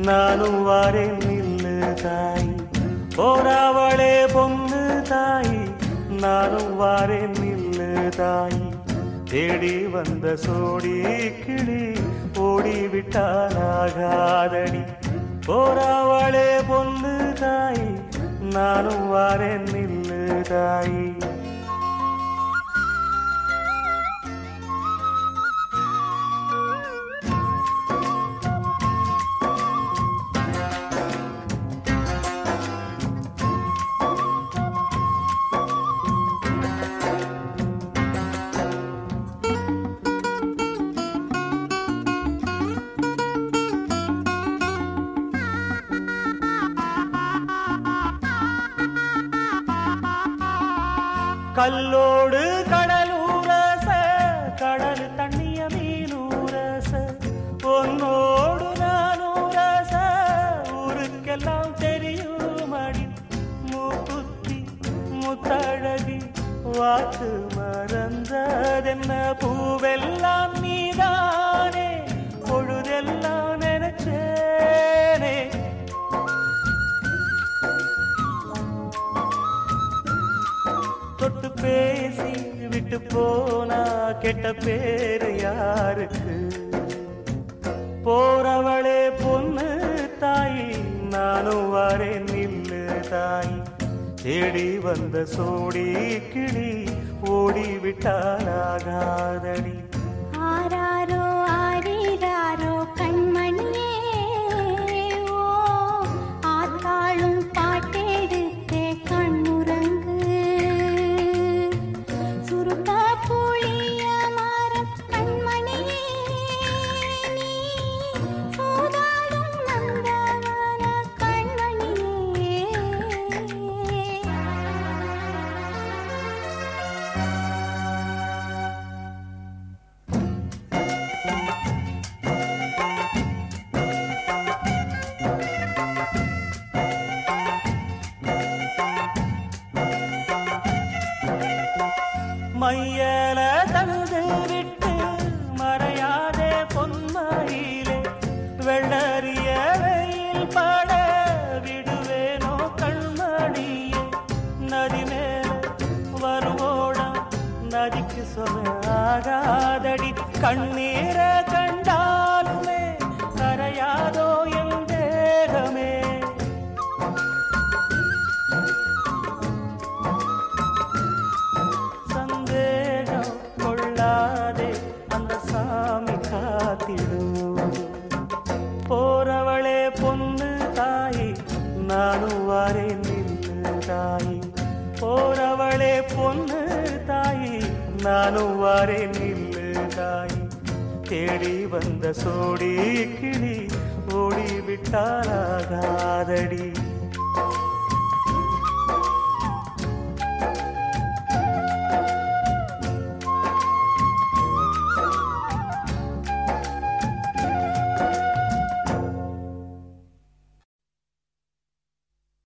நானும் வாரேன் நில்லு தாய். போராவளே பொண்ணு தாய், நானும் வாரேன் நில்லு தாய். தேடி வந்த சோடி கிளி ஓடிவிட்டாலாகாதடி. போராவளே பொண்ணு தாய், நானும் வாரேன் நில்லு தாய். கல்லோடு கடலூரச, கடல் தண்ணிய மீனூரச, பொன்னோடு நானூரச, ஊருக்கெல்லாம் தெரியும் அடி. மூக்குத்தி முத்தழகி வாக்கு மறந்ததென்ன, பூவெல்லாம் நீதானே, பொழுதெல்லாம் நினைச்சேனே. தொட்டு பேசி விட்டு போனா கெட்ட பேரு யாருக்கு? போறவளே பொண்ணு தாய், நானும் வாரேன் நில்லு தாய். தேடி வந்த சோடி கிளி ஓடிவிட்டாலாகாதடி. ஆராரோ ஆரிராரோ கண்மணியே, ஓ ஆத்தாளும் பாட்டெடுத்தே கண்ணுறங்கு. சுருக்கா புளிய மரம் கண்மணியே, நீ சூதாடும் நந்தவன கண்மணியே. மையல தந்து விட்டு மறையாதே பொன்மையிலே, வெள்ளறிய வெயில் பட விடுவேனோ கண்மணியே. நதி மேல வருவோடம் நதிக்கு சொல்ல ஆகாதடி. கண்ணீர கண்டாலுமே கரையாதோ என் தேகமே. சந்தேகம் கொள்ளாதே, அந்த சாமி காத்திடும். போறவளே பொண்ணு தாய், நானும் வாரேன் நில்லு தாய். போறவளே பொண்ணு தாய், நானும் வாரேன் நில்லு தாய். தேடி வந்த சோடி கிளி ஓடிவிட்டாலாகாதடி.